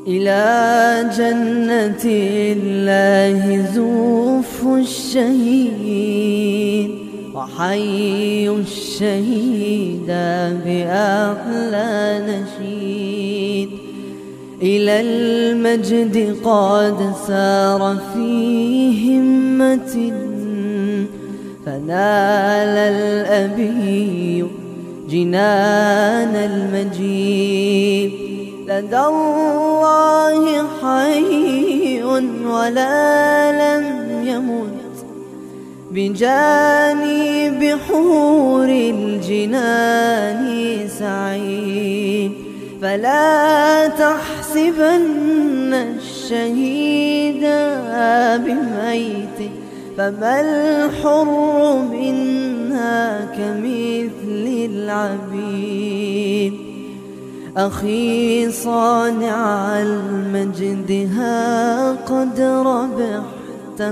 إلى جنة الله زوف الشهيد وحي الشهيد بأحلى نشيد. إلى المجد قد سار في همة فنال الأبي جنان المجيد. لدى الله حي ولا لم يمت بجانب حور الجنان سعيد. فلا تحسبن الشهيد بميت فما الحر منها كمثل العبيد. أخي صانع المجد ها قد ربحت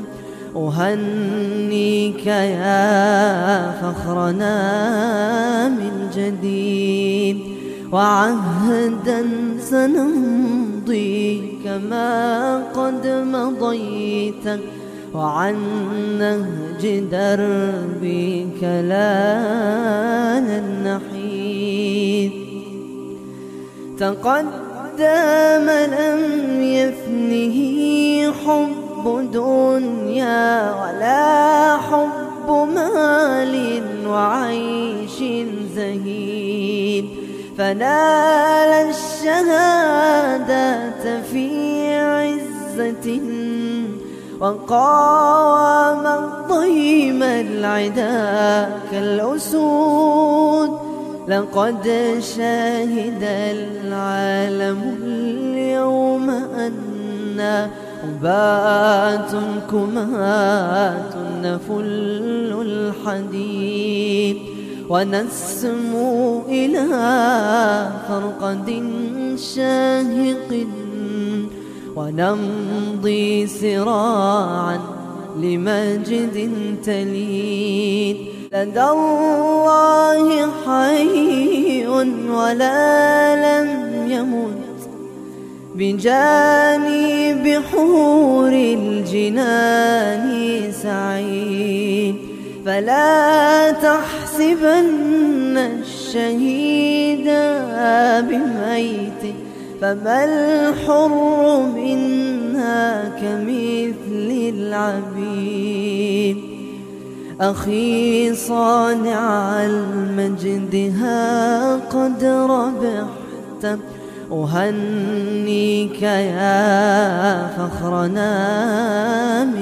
أهنيك يا فخرنا من جديد. وعهدا سنمضي كما قد مضيت وعن نهج دربك لا ننحيد. تقدم لم يفنه حب دنيا ولا حب مال وعيش زهيد. فنال الشهادة في عزة وقاوم الضيم العدا كالأسود. لقد شهد العالم اليوم أن أبات كمات نفل الحديد. ونسمو إلى فرقد شاهق ونمضي سراعا لمجد تليد. لدى الله حي ولا لم يمت بجانب حور الجنان سعيد. فلا تحسبن الشهيد بميت فما الحر منها كمثل العبيد. أخي صانع المجد ها قد ربحت أهنيك يا فخرنا